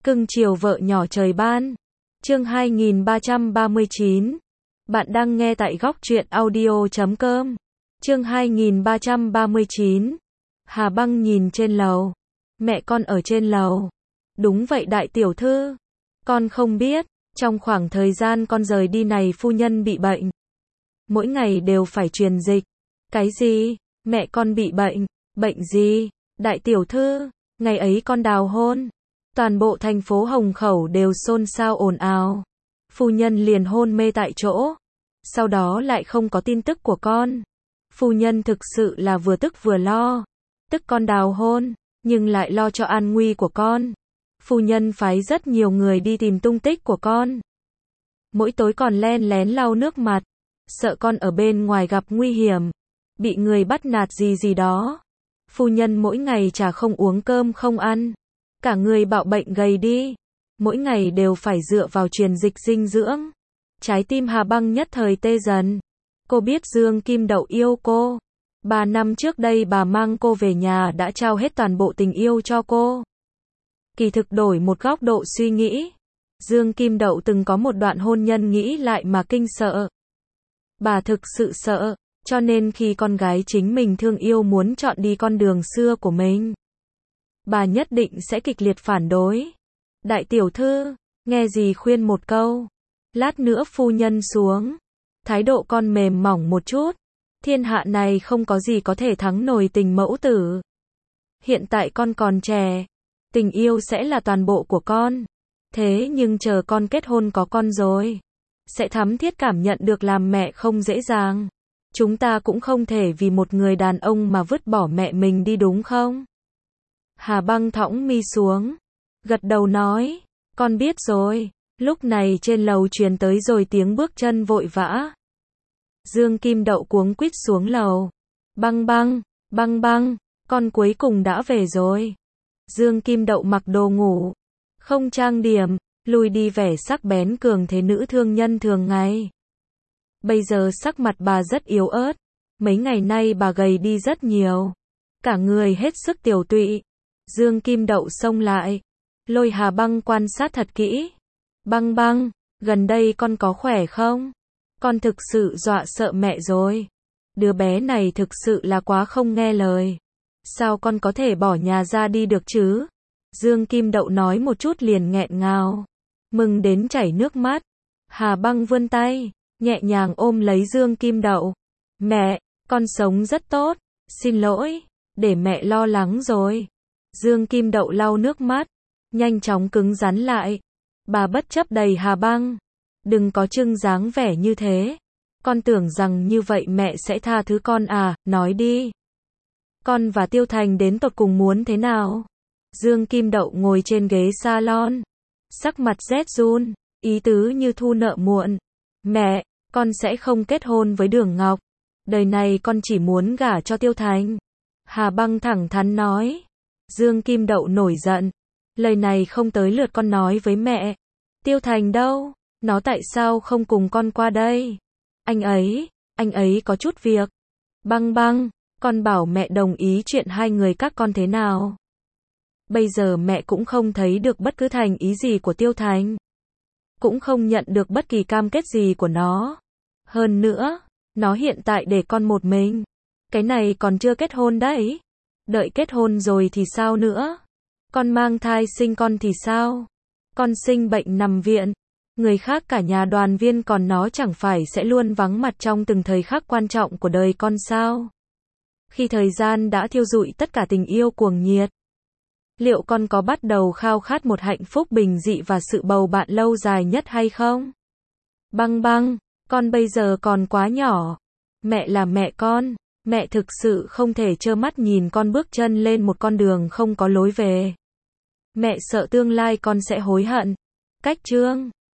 Cưng chiều vợ nhỏ trời ban. Chương 2339. Bạn đang nghe tại góc truyện audio.com. Chương 2339. Hà Băng nhìn trên lầu. Mẹ con ở trên lầu. Đúng vậy đại tiểu thư. Con không biết, trong khoảng thời gian con rời đi này phu nhân bị bệnh. Mỗi ngày đều phải truyền dịch. Cái gì? Mẹ con bị bệnh? Bệnh gì? Đại tiểu thư, ngày ấy con đào hôn. Toàn bộ thành phố Hồng Khẩu đều xôn xao ồn ào. Phu nhân liền hôn mê tại chỗ. Sau đó lại không có tin tức của con. Phu nhân thực sự là vừa tức vừa lo. Tức con đào hôn, nhưng lại lo cho an nguy của con. Phu nhân phái rất nhiều người đi tìm tung tích của con. Mỗi tối còn len lén lau nước mặt. Sợ con ở bên ngoài gặp nguy hiểm. Bị người bắt nạt gì gì đó. Phu nhân mỗi ngày chả không uống cơm không ăn. Cả người bạo bệnh gầy đi. Mỗi ngày đều phải dựa vào truyền dịch dinh dưỡng. Trái tim Hà Băng nhất thời tê dần. Cô biết Dương Kim Đậu yêu cô. 3 năm trước đây bà mang cô về nhà đã trao hết toàn bộ tình yêu cho cô. Kỳ thực đổi một góc độ suy nghĩ. Dương Kim Đậu từng có một đoạn hôn nhân nghĩ lại mà kinh sợ. Bà thực sự sợ, cho nên khi con gái chính mình thương yêu muốn chọn đi con đường xưa của mình, bà nhất định sẽ kịch liệt phản đối. Đại tiểu thư, nghe gì khuyên một câu. Lát nữa phu nhân xuống. Thái độ con mềm mỏng một chút. Thiên hạ này không có gì có thể thắng nổi tình mẫu tử. Hiện tại con còn trẻ. Tình yêu sẽ là toàn bộ của con. Thế nhưng chờ con kết hôn có con rồi, sẽ thấm thiết cảm nhận được làm mẹ không dễ dàng. Chúng ta cũng không thể vì một người đàn ông mà vứt bỏ mẹ mình đi đúng không? Hà Băng thõng mi xuống. Gật đầu nói. Con biết rồi. Lúc này trên lầu truyền tới rồi tiếng bước chân vội vã. Dương Kim Đậu cuống quýt xuống lầu. Băng băng, băng băng, con cuối cùng đã về rồi. Dương Kim Đậu mặc đồ ngủ. Không trang điểm, lùi đi vẻ sắc bén cường thế nữ thương nhân thường ngày. Bây giờ sắc mặt bà rất yếu ớt. Mấy ngày nay bà gầy đi rất nhiều. Cả người hết sức tiểu tụy. Dương Kim Đậu xông lại. Lôi Hà Băng quan sát thật kỹ. Băng băng, gần đây con có khỏe không? Con thực sự dọa sợ mẹ rồi. Đứa bé này thực sự là quá không nghe lời. Sao con có thể bỏ nhà ra đi được chứ? Dương Kim Đậu nói một chút liền nghẹn ngào. Mừng đến chảy nước mắt. Hà Băng vươn tay, nhẹ nhàng ôm lấy Dương Kim Đậu. Mẹ, con sống rất tốt. Xin lỗi, để mẹ lo lắng rồi. Dương Kim Đậu lau nước mắt, nhanh chóng cứng rắn lại. Bà bất chấp đẩy Hà Băng. Đừng có trưng dáng vẻ như thế. Con tưởng rằng như vậy mẹ sẽ tha thứ con à, nói đi. Con và Tiêu Thành đến tột cùng muốn thế nào? Dương Kim Đậu ngồi trên ghế salon. Sắc mặt rét run, ý tứ như thu nợ muộn. Mẹ, con sẽ không kết hôn với Đường Ngọc. Đời này con chỉ muốn gả cho Tiêu Thành. Hà Băng thẳng thắn nói. Dương Kim Đậu nổi giận. Lời này không tới lượt con nói với mẹ. Tiêu Thành đâu? Nó tại sao không cùng con qua đây? Anh ấy có chút việc. Băng băng, con bảo mẹ đồng ý chuyện hai người các con thế nào? Bây giờ mẹ cũng không thấy được bất cứ thành ý gì của Tiêu Thành. Cũng không nhận được bất kỳ cam kết gì của nó. Hơn nữa, nó hiện tại để con một mình. Cái này còn chưa kết hôn đấy. Đợi kết hôn rồi thì sao nữa? Con mang thai sinh con thì sao? Con sinh bệnh nằm viện. Người khác cả nhà đoàn viên còn nó chẳng phải sẽ luôn vắng mặt trong từng thời khắc quan trọng của đời con sao? Khi thời gian đã thiêu rụi tất cả tình yêu cuồng nhiệt. Liệu con có bắt đầu khao khát một hạnh phúc bình dị và sự bầu bạn lâu dài nhất hay không? Băng băng, con bây giờ còn quá nhỏ. Mẹ là mẹ con. Mẹ thực sự không thể trơ mắt nhìn con bước chân lên một con đường không có lối về. Mẹ sợ tương lai con sẽ hối hận. Cách chương